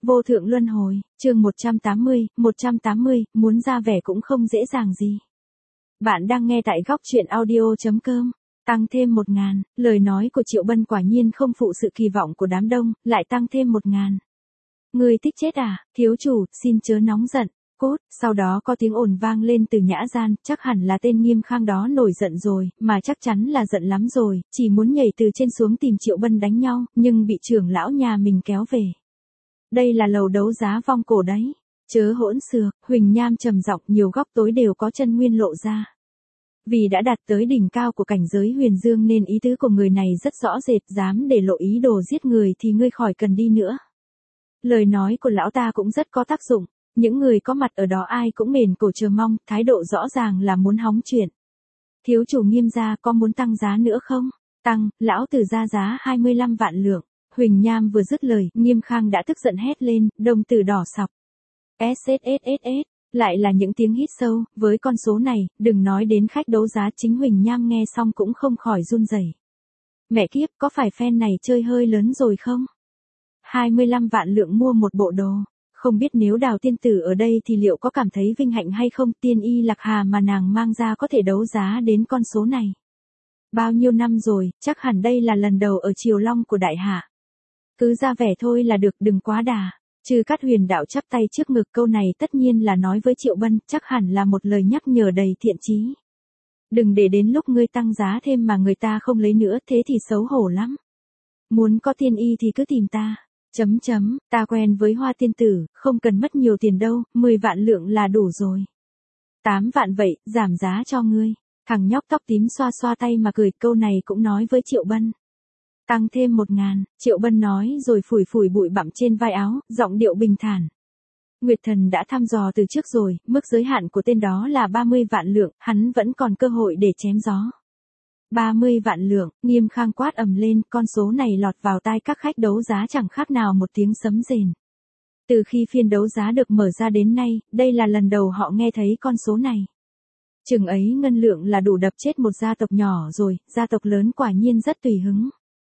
Vô thượng luân hồi, chương 180, muốn ra vẻ cũng không dễ dàng gì. Bạn đang nghe tại góc truyện audio.com. Tăng thêm 1.000, lời nói của Triệu Bân quả nhiên không phụ sự kỳ vọng của đám đông, lại tăng thêm 1.000. Người thích chết à, thiếu chủ, xin chớ nóng giận. Cốt, sau đó có tiếng ồn vang lên từ nhã gian, chắc hẳn là tên Nghiêm Khang đó nổi giận rồi, mà chắc chắn là giận lắm rồi, chỉ muốn nhảy từ trên xuống tìm Triệu Bân đánh nhau, nhưng bị trưởng lão nhà mình kéo về. Đây là lầu đấu giá vong cổ đấy. Chớ hỗn xược, Huỳnh Nham trầm giọng, nhiều góc tối đều có chân nguyên lộ ra. Vì đã đạt tới đỉnh cao của cảnh giới huyền dương nên ý tứ của người này rất rõ rệt, dám để lộ ý đồ giết người thì ngươi khỏi cần đi nữa. Lời nói của lão ta cũng rất có tác dụng, những người có mặt ở đó ai cũng mền cổ chờ mong, thái độ rõ ràng là muốn hóng chuyện. Thiếu chủ Nghiêm gia có muốn tăng giá nữa không? Tăng, lão tử ra giá 25 vạn lượng. Huỳnh Nham vừa dứt lời, Nghiêm Khang đã tức giận hét lên, đồng tử đỏ sọc. SSSSS, lại là những tiếng hít sâu, với con số này, đừng nói đến khách đấu giá, chính Huỳnh Nham nghe xong cũng không khỏi run rẩy. Mẹ kiếp, có phải fan này chơi hơi lớn rồi không? 25 vạn lượng mua một bộ đồ. Không biết nếu Đào tiên tử ở đây thì liệu có cảm thấy vinh hạnh hay không, tiên y Lạc Hà mà nàng mang ra có thể đấu giá đến con số này. Bao nhiêu năm rồi, chắc hẳn đây là lần đầu ở Triều Long của đại hạ. Cứ ra vẻ thôi là được, đừng quá đà. Trừ Cát Huyền đạo chắp tay trước ngực, câu này tất nhiên là nói với Triệu Bân, chắc hẳn là một lời nhắc nhở đầy thiện chí. Đừng để đến lúc ngươi tăng giá thêm mà người ta không lấy nữa, thế thì xấu hổ lắm. Muốn có tiên y thì cứ tìm ta. Ta quen với Hoa tiên tử, không cần mất nhiều tiền đâu, 10 vạn lượng là đủ rồi. 8 vạn vậy, giảm giá cho ngươi. Thằng nhóc tóc tím xoa xoa tay mà cười, câu này cũng nói với Triệu Bân. Tăng thêm 1.000, Triệu Bân nói rồi phủi phủi bụi bặm trên vai áo, giọng điệu bình thản. Nguyệt Thần đã thăm dò từ trước rồi, mức giới hạn của tên đó là 30 vạn lượng, hắn vẫn còn cơ hội để chém gió. 30 vạn lượng, Nghiêm Khang quát ầm lên, con số này lọt vào tai các khách đấu giá chẳng khác nào một tiếng sấm rền. Từ khi phiên đấu giá được mở ra đến nay, đây là lần đầu họ nghe thấy con số này. Chừng ấy ngân lượng là đủ đập chết một gia tộc nhỏ rồi, gia tộc lớn quả nhiên rất tùy hứng.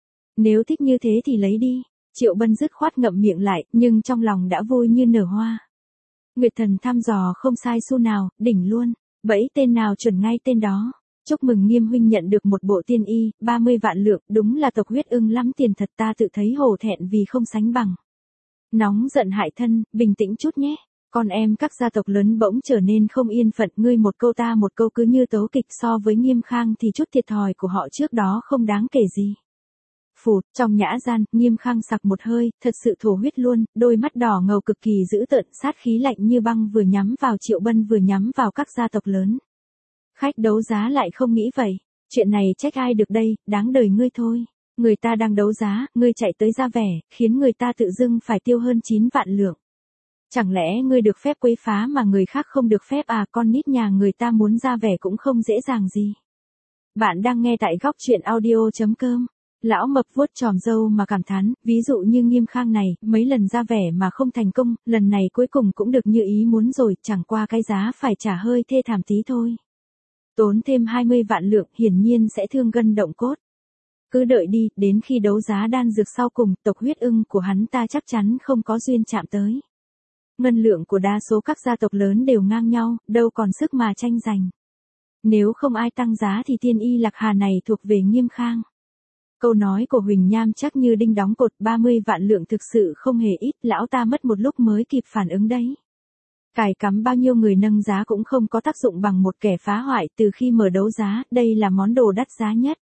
Nếu thích như thế thì lấy đi. Triệu Bân dứt khoát ngậm miệng lại, nhưng trong lòng đã vui như nở hoa. Nguyệt Thần thăm dò không sai xu nào, đỉnh luôn. Bẫy tên nào chuẩn ngay tên đó. Chúc mừng Nghiêm huynh nhận được một bộ tiên y, 30 vạn lượng, đúng là tộc huyết ưng lắm tiền thật, ta tự thấy hổ thẹn vì không sánh bằng. Nóng giận hại thân, bình tĩnh chút nhé. Con em các gia tộc lớn bỗng trở nên không yên phận, ngươi một câu ta một câu cứ như tấu kịch, so với Nghiêm Khang thì chút thiệt thòi của họ trước đó không đáng kể gì. Phụt, trong nhã gian, Nghiêm Khang sặc một hơi, thật sự thổ huyết luôn, đôi mắt đỏ ngầu cực kỳ dữ tợn, sát khí lạnh như băng vừa nhắm vào Triệu Bân vừa nhắm vào các gia tộc lớn. Khách đấu giá lại không nghĩ vậy, chuyện này trách ai được đây, đáng đời ngươi thôi. Người ta đang đấu giá, ngươi chạy tới ra vẻ, khiến người ta tự dưng phải tiêu hơn 9 vạn lượng. Chẳng lẽ ngươi được phép quấy phá mà người khác không được phép à, con nít nhà người ta muốn ra vẻ cũng không dễ dàng gì. Bạn đang nghe tại góc truyện audio.com. Lão mập vuốt chòm râu mà cảm thán, ví dụ như Nghiêm Khang này, mấy lần ra vẻ mà không thành công, lần này cuối cùng cũng được như ý muốn rồi, chẳng qua cái giá phải trả hơi thê thảm tí thôi. Tốn thêm 20 vạn lượng, hiển nhiên sẽ thương gân động cốt. Cứ đợi đi, đến khi đấu giá đan dược sau cùng, tộc huyết ưng của hắn ta chắc chắn không có duyên chạm tới. Ngân lượng của đa số các gia tộc lớn đều ngang nhau, đâu còn sức mà tranh giành. Nếu không ai tăng giá thì tiên y Lạc Hà này thuộc về Nghiêm Khang. Câu nói của Huỳnh Nham chắc như đinh đóng cột, 30 vạn lượng thực sự không hề ít, lão ta mất một lúc mới kịp phản ứng đấy. Cài cắm bao nhiêu người nâng giá cũng không có tác dụng bằng một kẻ phá hoại, từ khi mở đấu giá, đây là món đồ đắt giá nhất.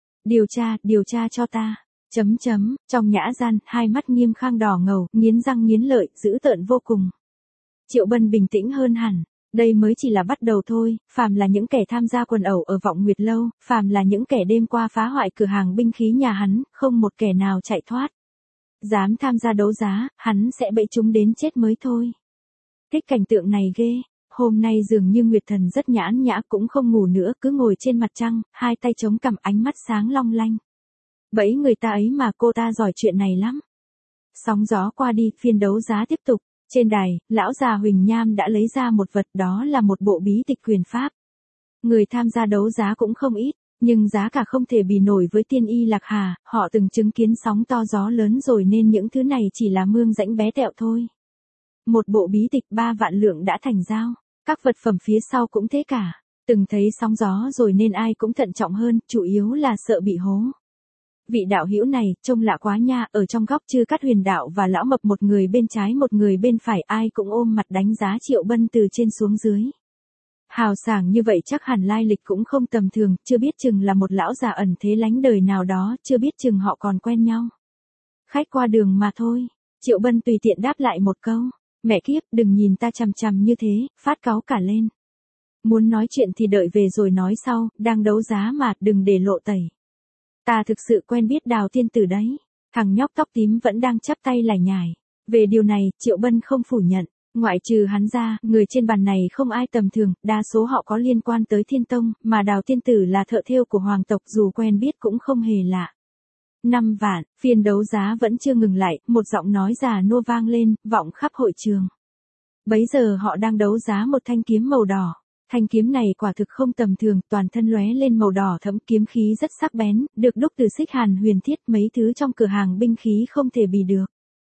Điều tra cho ta. Trong nhã gian, hai mắt Nghiêm Khang đỏ ngầu, nghiến răng nghiến lợi, dữ tợn vô cùng. Triệu Bân bình tĩnh hơn hẳn. Đây mới chỉ là bắt đầu thôi, phàm là những kẻ tham gia quần ẩu ở Vọng Nguyệt Lâu, phàm là những kẻ đêm qua phá hoại cửa hàng binh khí nhà hắn, không một kẻ nào chạy thoát. Dám tham gia đấu giá, hắn sẽ bẫy chúng đến chết mới thôi. Thích cảnh tượng này ghê, hôm nay dường như Nguyệt Thần rất nhãn nhã, cũng không ngủ nữa, cứ ngồi trên mặt trăng, hai tay chống cằm, ánh mắt sáng long lanh. Bẫy người ta ấy mà, cô ta giỏi chuyện này lắm. Sóng gió qua đi, phiên đấu giá tiếp tục. Trên đài, lão già Huỳnh Nham đã lấy ra một vật, đó là một bộ bí tịch quyền pháp. Người tham gia đấu giá cũng không ít, Nhưng giá cả không thể bì nổi với Tiên Y Lạc Hà, họ từng chứng kiến sóng to gió lớn rồi nên những thứ này chỉ là mương rãnh bé tẹo thôi. Một bộ bí tịch 3 vạn lượng đã thành giao, các vật phẩm phía sau cũng thế cả. Từng thấy sóng gió rồi nên ai cũng thận trọng hơn, chủ yếu là sợ bị hố. Vị đạo hữu này, trông lạ quá nha, ở trong góc Chư Cát Huyền đạo và lão mập một người bên trái một người bên phải, ai cũng ôm mặt đánh giá Triệu Bân từ trên xuống dưới. Hào sảng như vậy chắc hẳn lai lịch cũng không tầm thường, chưa biết chừng là một lão già ẩn thế lánh đời nào đó, chưa biết chừng họ còn quen nhau. Khách qua đường mà thôi. Triệu Bân tùy tiện đáp lại một câu. Mẹ kiếp, đừng nhìn ta chằm chằm như thế, phát cáu cả lên. Muốn nói chuyện thì đợi về rồi nói sau, đang đấu giá mà, đừng để lộ tẩy. Ta thực sự quen biết Đào tiên tử đấy. Thằng nhóc tóc tím vẫn đang chắp tay lải nhải. Về điều này, Triệu Bân không phủ nhận. Ngoại trừ hắn ra, người trên bàn này không ai tầm thường, đa số họ có liên quan tới Thiên Tông, mà Đào tiên tử là thợ thêu của hoàng tộc, dù quen biết cũng không hề lạ. 5 vạn, phiên đấu giá vẫn chưa ngừng lại, một giọng nói già nua vang lên, vọng khắp hội trường. Bấy giờ họ đang đấu giá một thanh kiếm màu đỏ. Thanh kiếm này quả thực không tầm thường, toàn thân lóe lên màu đỏ thẫm, kiếm khí rất sắc bén, được đúc từ xích hàn huyền thiết, mấy thứ trong cửa hàng binh khí không thể bì được.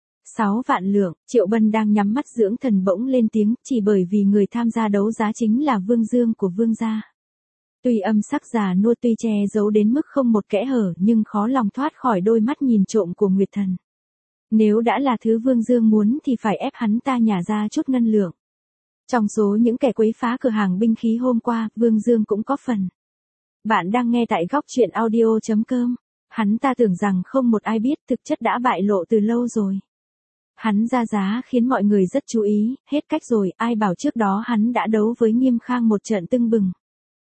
6 vạn lượng, Triệu Bân đang nhắm mắt dưỡng thần bỗng lên tiếng, chỉ bởi vì người tham gia đấu giá chính là Vương Dương của Vương gia. Tuy âm sắc già nua, tuy che giấu đến mức không một kẽ hở, nhưng khó lòng thoát khỏi đôi mắt nhìn trộm của Nguyệt Thần. Nếu đã là thứ Vương Dương muốn thì phải ép hắn ta nhả ra chút ngân lượng. Trong số những kẻ quấy phá cửa hàng binh khí hôm qua, Vương Dương cũng có phần. Bạn đang nghe tại góc truyện audio.com. Hắn ta tưởng rằng không một ai biết, thực chất đã bại lộ từ lâu rồi. Hắn ra giá khiến mọi người rất chú ý, hết cách rồi, ai bảo trước đó hắn đã đấu với Nghiêm Khang một trận tưng bừng.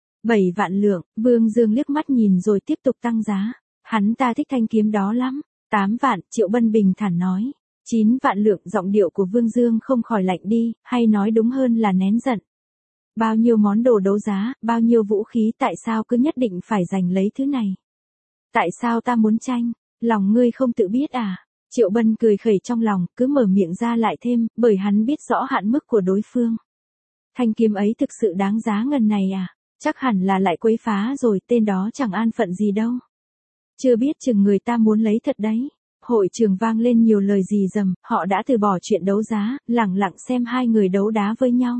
7 vạn lượng, Vương Dương liếc mắt nhìn rồi tiếp tục tăng giá. Hắn ta thích thanh kiếm đó lắm. 8 vạn, Triệu Bân bình thản nói. 9 vạn lượng, giọng điệu của Vương Dương không khỏi lạnh đi, hay nói đúng hơn là nén giận. Bao nhiêu món đồ đấu giá, bao nhiêu vũ khí, tại sao cứ nhất định phải giành lấy thứ này? Tại sao ta muốn tranh? Lòng ngươi không tự biết à? Triệu Bân cười khẩy trong lòng, cứ mở miệng ra lại thêm, bởi hắn biết rõ hạn mức của đối phương. Thanh kiếm ấy thực sự đáng giá ngần này à? Chắc hẳn là lại quấy phá rồi, tên đó chẳng an phận gì đâu. Chưa biết chừng người ta muốn lấy thật đấy. Hội trường vang lên nhiều lời rì rầm, họ đã từ bỏ chuyện đấu giá, lẳng lặng xem hai người đấu đá với nhau.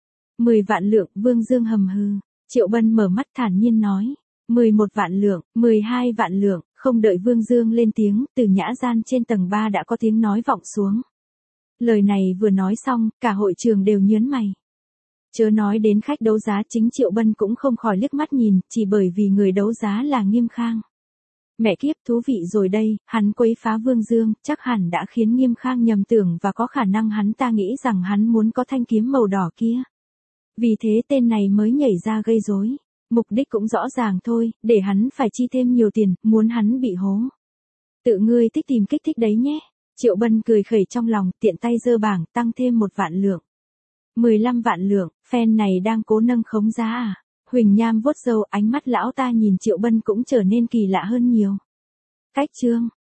10 vạn lượng, Vương Dương hầm hừ. Triệu Bân mở mắt thản nhiên nói. 11 vạn lượng, 12 vạn lượng, không đợi Vương Dương lên tiếng, từ nhã gian trên tầng 3 đã có tiếng nói vọng xuống. Lời này vừa nói xong, cả hội trường đều nhớn mày. Chớ nói đến khách đấu giá, chính Triệu Bân cũng không khỏi liếc mắt nhìn, chỉ bởi vì người đấu giá là Nghiêm Khang. Mẹ kiếp, thú vị rồi đây, hắn quấy phá Vương Dương, chắc hẳn đã khiến Nghiêm Khang nhầm tưởng và có khả năng hắn ta nghĩ rằng hắn muốn có thanh kiếm màu đỏ kia. Vì thế tên này mới nhảy ra gây rối. Mục đích cũng rõ ràng thôi, để hắn phải chi thêm nhiều tiền, muốn hắn bị hố. Tự ngươi thích tìm kích thích đấy nhé. Triệu Bân cười khẩy trong lòng, tiện tay giơ bảng, tăng thêm 1 vạn lượng. 15 vạn lượng, fan này đang cố nâng khống giá à? Huỳnh Nham vuốt râu, ánh mắt lão ta nhìn Triệu Bân cũng trở nên kỳ lạ hơn nhiều. Cách chương.